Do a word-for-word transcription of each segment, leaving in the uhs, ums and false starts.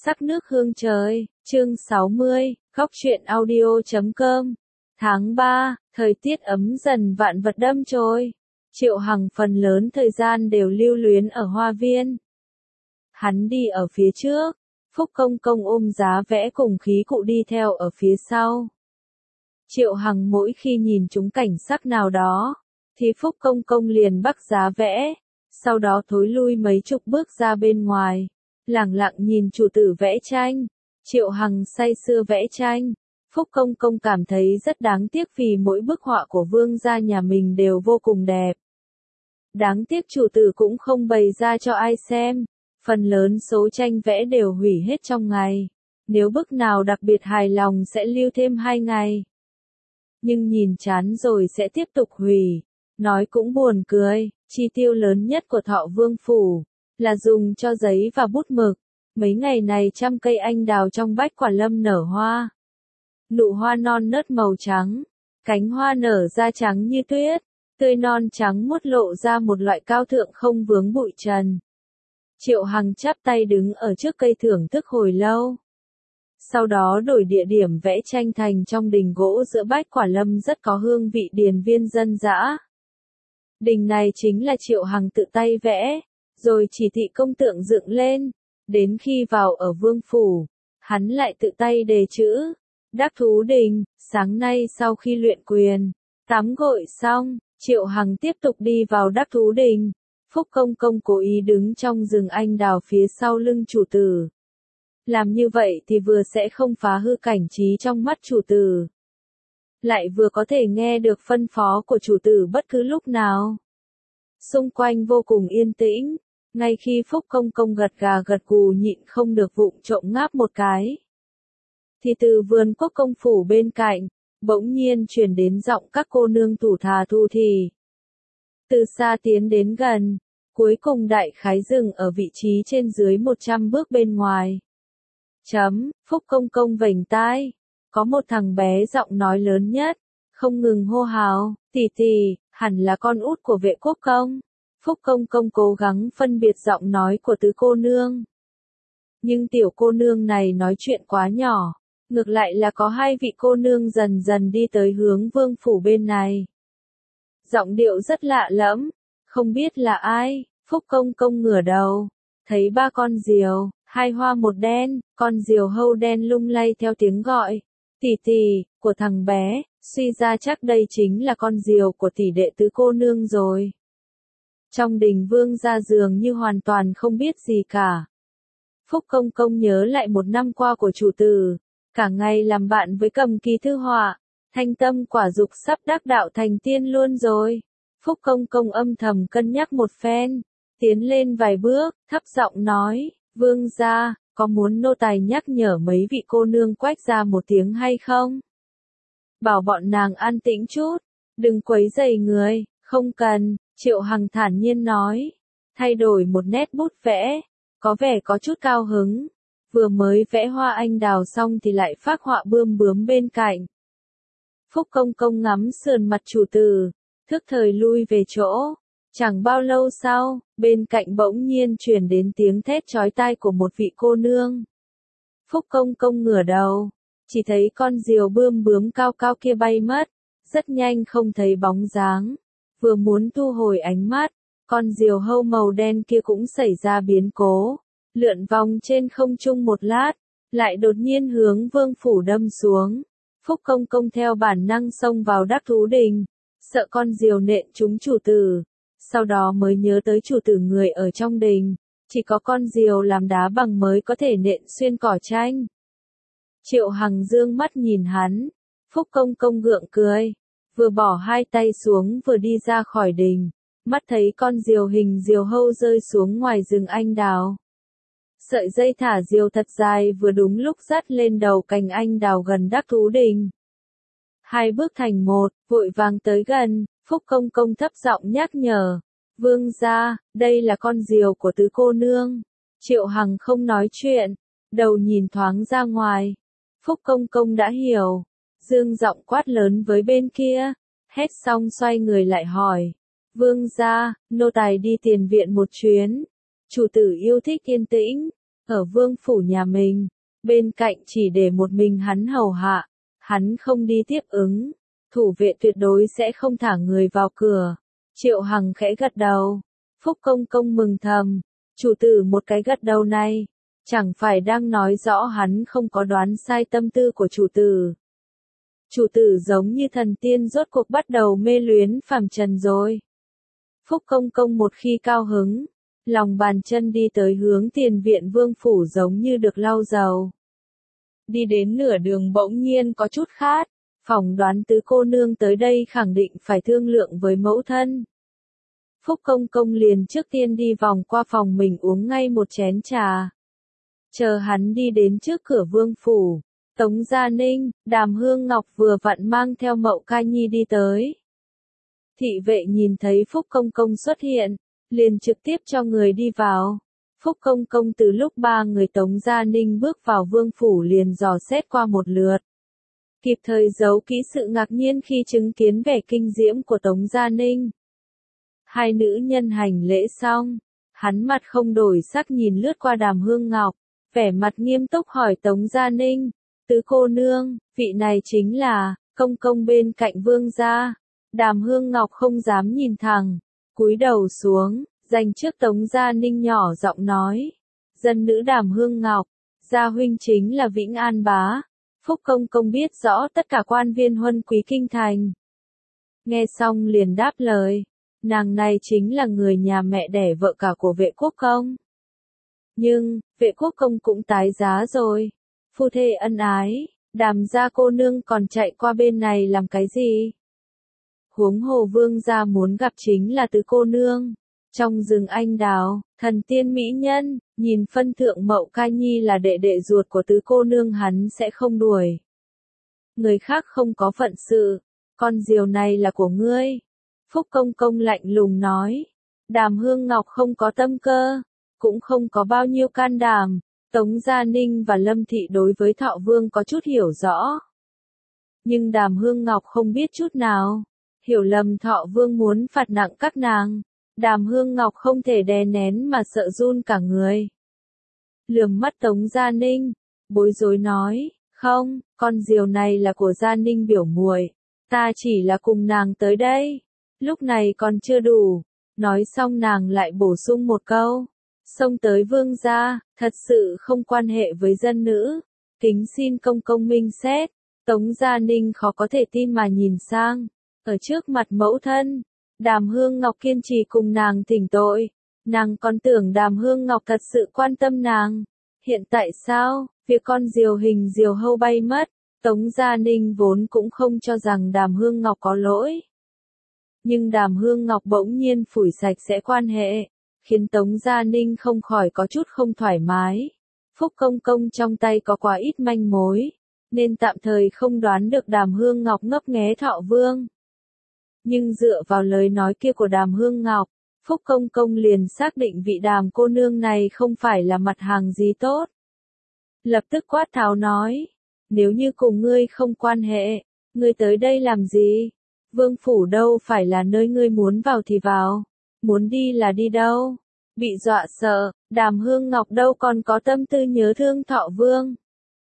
Sắc nước hương trời, chương sáu mươi, góc truyện audio chấm com. Tháng ba, thời tiết ấm dần vạn vật đâm chồi. Triệu Hằng phần lớn thời gian đều lưu luyến ở hoa viên. Hắn đi ở phía trước, Phúc Công Công ôm giá vẽ cùng khí cụ đi theo ở phía sau. Triệu Hằng mỗi khi nhìn chúng cảnh sắc nào đó, thì Phúc Công Công liền bắt giá vẽ, sau đó thối lui mấy chục bước ra bên ngoài, lẳng lặng nhìn chủ tử vẽ tranh. Triệu Hằng say sưa vẽ tranh, Phúc Công Công cảm thấy rất đáng tiếc vì mỗi bức họa của vương gia nhà mình đều vô cùng đẹp. Đáng tiếc chủ tử cũng không bày ra cho ai xem, phần lớn số tranh vẽ đều hủy hết trong ngày. Nếu bức nào đặc biệt hài lòng sẽ lưu thêm hai ngày. Nhưng nhìn chán rồi sẽ tiếp tục hủy. Nói cũng buồn cười, chi tiêu lớn nhất của Thọ Vương Phủ là dùng cho giấy và bút mực. Mấy ngày này trăm cây anh đào trong bách quả lâm nở hoa. Nụ hoa non nớt màu trắng, cánh hoa nở ra trắng như tuyết, tươi non trắng muốt lộ ra một loại cao thượng không vướng bụi trần. Triệu Hằng chắp tay đứng ở trước cây thưởng thức hồi lâu. Sau đó đổi địa điểm vẽ tranh thành trong đình gỗ giữa bách quả lâm rất có hương vị điền viên dân dã. Đình này chính là Triệu Hằng tự tay vẽ, rồi chỉ thị công tượng dựng lên. Đến khi vào ở Vương Phủ, hắn lại tự tay đề chữ, Đắc Thú Đình. Sáng nay sau khi luyện quyền, tắm gội xong, Triệu Hằng tiếp tục đi vào Đắc Thú Đình. Phúc Công Công cố ý đứng trong rừng anh đào phía sau lưng chủ tử. Làm như vậy thì vừa sẽ không phá hư cảnh trí trong mắt chủ tử, lại vừa có thể nghe được phân phó của chủ tử bất cứ lúc nào. Xung quanh vô cùng yên tĩnh, ngay khi Phúc Công Công gật gà gật gù nhịn không được vụng trộm ngáp một cái, thì từ vườn Quốc Công Phủ bên cạnh, bỗng nhiên truyền đến giọng các cô nương thủ thà thu thì. Từ xa tiến đến gần, cuối cùng đại khái dừng ở vị trí trên dưới một trăm bước bên ngoài. Chấm, Phúc Công Công vểnh tai, có một thằng bé giọng nói lớn nhất, không ngừng hô hào, tỷ tỷ, hẳn là con út của Vệ Quốc Công. Phúc Công Công cố gắng phân biệt giọng nói của tứ cô nương. Nhưng tiểu cô nương này nói chuyện quá nhỏ, ngược lại là có hai vị cô nương dần dần đi tới hướng Vương Phủ bên này. Giọng điệu rất lạ lẫm, không biết là ai. Phúc Công Công ngửa đầu, thấy ba con diều, hai hoa một đen, con diều hâu đen lung lay theo tiếng gọi, tỷ tỷ, của thằng bé, suy ra chắc đây chính là con diều của tỷ đệ tứ cô nương rồi. Trong đình vương gia dường như hoàn toàn không biết gì cả. Phúc Công Công nhớ lại một năm qua của chủ tử, cả ngày làm bạn với Cầm Kỳ thư họa, thanh tâm quả dục sắp đắc đạo thành tiên luôn rồi. Phúc Công Công âm thầm cân nhắc một phen, tiến lên vài bước, thấp giọng nói, vương gia, có muốn nô tài nhắc nhở mấy vị cô nương quách ra một tiếng hay không? Bảo bọn nàng an tĩnh chút, đừng quấy rầy người. Không cần, Triệu Hằng thản nhiên nói, thay đổi một nét bút vẽ, có vẻ có chút cao hứng. Vừa mới vẽ hoa anh đào xong thì lại phác họa bươm bướm bên cạnh. Phúc Công Công ngắm sườn mặt chủ tử, thức thời lui về chỗ. Chẳng bao lâu sau, bên cạnh bỗng nhiên truyền đến tiếng thét chói tai của một vị cô nương. Phúc Công Công ngửa đầu, chỉ thấy con diều bươm bướm cao cao kia bay mất, rất nhanh không thấy bóng dáng. Vừa muốn thu hồi ánh mắt, con diều hâu màu đen kia cũng xảy ra biến cố, lượn vòng trên không trung một lát, lại đột nhiên hướng Vương Phủ đâm xuống. Phúc Công Công theo bản năng xông vào Đắc Thú Đình, sợ con diều nện trúng chủ tử. Sau đó mới nhớ tới chủ tử người ở trong đình, chỉ có con diều làm đá bằng mới có thể nện xuyên cỏ tranh. Triệu Hằng dương mắt nhìn hắn, Phúc Công Công gượng cười, vừa bỏ hai tay xuống vừa đi ra khỏi đình, mắt thấy con diều hình diều hâu rơi xuống ngoài rừng anh đào. Sợi dây thả diều thật dài vừa đúng lúc dắt lên đầu cành anh đào gần Đắc Thú Đình. Hai bước thành một, vội vàng tới gần. Phúc Công Công thấp giọng nhắc nhở, vương gia, đây là con diều của tứ cô nương. Triệu Hằng không nói chuyện, đầu nhìn thoáng ra ngoài. Phúc Công Công đã hiểu, dương giọng quát lớn với bên kia, hét xong xoay người lại hỏi, vương gia, nô tài đi tiền viện một chuyến. Chủ tử yêu thích yên tĩnh, Ở vương phủ nhà mình, bên cạnh chỉ để một mình hắn hầu hạ, hắn không đi tiếp ứng, thủ vệ tuyệt đối sẽ không thả người vào cửa. Triệu Hằng khẽ gật đầu, Phúc Công Công mừng thầm, chủ tử một cái gật đầu này, chẳng phải đang nói rõ hắn không có đoán sai tâm tư của chủ tử. Chủ tử giống như thần tiên rốt cuộc bắt đầu mê luyến phàm trần rồi. Phúc Công Công một khi cao hứng, lòng bàn chân đi tới hướng tiền viện vương phủ giống như được lau dầu. Đi đến nửa đường bỗng nhiên có chút khát, phỏng đoán tứ cô nương tới đây khẳng định phải thương lượng với mẫu thân. Phúc Công Công liền trước tiên đi vòng qua phòng mình uống ngay một chén trà. Chờ hắn đi đến trước cửa vương phủ, Tống Gia Ninh, Đàm Hương Ngọc vừa vặn mang theo Mậu Ca Nhi đi tới. Thị vệ nhìn thấy Phúc Công Công xuất hiện, liền trực tiếp cho người đi vào. Phúc Công Công từ lúc ba người Tống Gia Ninh bước vào vương phủ liền dò xét qua một lượt. Kịp thời giấu kỹ sự ngạc nhiên khi chứng kiến vẻ kinh diễm của Tống Gia Ninh. Hai nữ nhân hành lễ xong, hắn mặt không đổi sắc nhìn lướt qua Đàm Hương Ngọc, vẻ mặt nghiêm túc hỏi Tống Gia Ninh, tứ cô nương, vị này chính là, công công bên cạnh vương gia. Đàm Hương Ngọc không dám nhìn thẳng, cúi đầu xuống, dành trước Tống Gia Ninh nhỏ giọng nói, dân nữ Đàm Hương Ngọc, gia huynh chính là Vĩnh An bá. Phúc Công Công biết rõ tất cả quan viên huân quý kinh thành. Nghe xong liền đáp lời, nàng này chính là người nhà mẹ đẻ vợ cả của Vệ Quốc Công. Nhưng, Vệ Quốc Công cũng tái giá rồi, phu thê ân ái, Đàm gia cô nương còn chạy qua bên này làm cái gì? Huống hồ vương gia muốn gặp chính là tứ cô nương. Trong rừng anh đào, thần tiên mỹ nhân, nhìn phân thượng Mậu Ca Nhi là đệ đệ ruột của tứ cô nương hắn sẽ không đuổi. Người khác không có phận sự, con diều này là của ngươi. Phúc Công Công lạnh lùng nói, Đàm Hương Ngọc không có tâm cơ, cũng không có bao nhiêu can đảm. Tống Gia Ninh và Lâm Thị đối với Thọ Vương có chút hiểu rõ. Nhưng Đàm Hương Ngọc không biết chút nào, hiểu lầm Thọ Vương muốn phạt nặng các nàng. Đàm Hương Ngọc không thể đè nén mà sợ run cả người. Lườm mắt Tống Gia Ninh, bối rối nói, không, con diều này là của Gia Ninh biểu muội, ta chỉ là cùng nàng tới đây, lúc này còn chưa đủ. Nói xong nàng lại bổ sung một câu, xông tới vương gia, thật sự không quan hệ với dân nữ, kính xin công công minh xét. Tống Gia Ninh khó có thể tin mà nhìn sang, ở trước mặt mẫu thân. Đàm Hương Ngọc kiên trì cùng nàng thỉnh tội, nàng còn tưởng Đàm Hương Ngọc thật sự quan tâm nàng. Hiện tại sao, việc con diều hình diều hâu bay mất, Tống Gia Ninh vốn cũng không cho rằng Đàm Hương Ngọc có lỗi. Nhưng Đàm Hương Ngọc bỗng nhiên phủi sạch sẽ quan hệ, khiến Tống Gia Ninh không khỏi có chút không thoải mái. Phúc Công Công trong tay có quá ít manh mối, nên tạm thời không đoán được Đàm Hương Ngọc ngấp nghé Thọ Vương. Nhưng dựa vào lời nói kia của Đàm Hương Ngọc, Phúc Công Công liền xác định vị Đàm cô nương này không phải là mặt hàng gì tốt. Lập tức quát tháo nói, nếu như cùng ngươi không quan hệ, ngươi tới đây làm gì? Vương phủ đâu phải là nơi ngươi muốn vào thì vào, muốn đi là đi đâu? Bị dọa sợ, Đàm Hương Ngọc đâu còn có tâm tư nhớ thương Thọ Vương.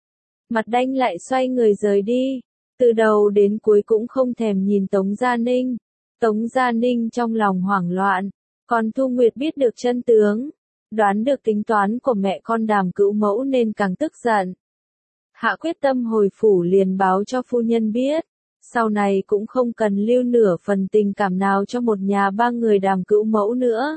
Mặt đanh lại xoay người rời đi. Từ đầu đến cuối cũng không thèm nhìn Tống Gia Ninh. Tống Gia Ninh trong lòng hoảng loạn, còn Thu Nguyệt biết được chân tướng, đoán được tính toán của mẹ con Đàm cữu mẫu nên càng tức giận. Hạ quyết tâm hồi phủ liền báo cho phu nhân biết, sau này cũng không cần lưu nửa phần tình cảm nào cho một nhà ba người Đàm cữu mẫu nữa.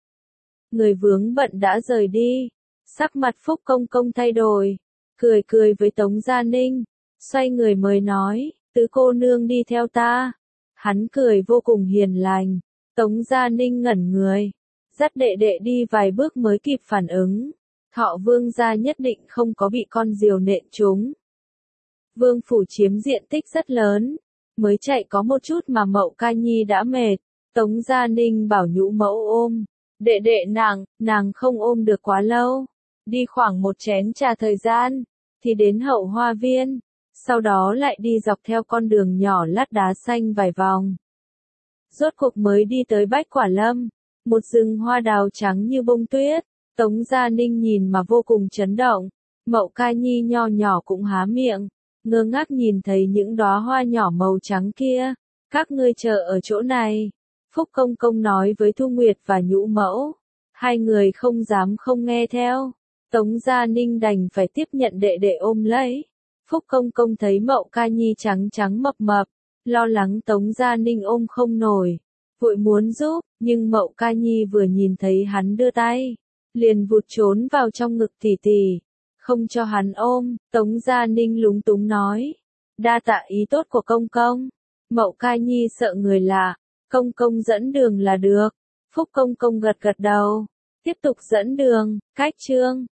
Người vướng bận đã rời đi, sắc mặt Phúc Công Công thay đổi, cười cười với Tống Gia Ninh. Xoay người mới nói, tứ cô nương đi theo ta. Hắn cười vô cùng hiền lành. Tống Gia Ninh ngẩn người, dắt đệ đệ đi vài bước mới kịp phản ứng. Thọ Vương gia nhất định không có bị con diều nện trúng. Vương phủ chiếm diện tích rất lớn, mới chạy có một chút mà Mậu Ca Nhi đã mệt. Tống Gia Ninh bảo nhũ mẫu ôm, đệ đệ nàng, nàng không ôm được quá lâu. Đi khoảng một chén trà thời gian, thì đến hậu hoa viên. Sau đó lại đi dọc theo con đường nhỏ lát đá xanh vài vòng. Rốt cuộc mới đi tới Bách Quả Lâm, một rừng hoa đào trắng như bông tuyết, Tống Gia Ninh nhìn mà vô cùng chấn động. Mậu Ca Nhi nho nhỏ cũng há miệng, ngơ ngác nhìn thấy những đóa hoa nhỏ màu trắng kia. Các ngươi chờ ở chỗ này. Phúc Công Công nói với Thu Nguyệt và Nhũ Mẫu. Hai người không dám không nghe theo. Tống Gia Ninh đành phải tiếp nhận đệ đệ ôm lấy. Phúc Công Công thấy Mậu Ca Nhi trắng trắng mập mập, lo lắng Tống Gia Ninh ôm không nổi, vội muốn giúp, nhưng Mậu Ca Nhi vừa nhìn thấy hắn đưa tay, liền vụt trốn vào trong ngực tỷ tỷ, không cho hắn ôm. Tống Gia Ninh lúng túng nói, đa tạ ý tốt của Công Công. Mậu Ca Nhi sợ người lạ, Công Công dẫn đường là được. Phúc Công Công gật gật đầu, tiếp tục dẫn đường. Cách chương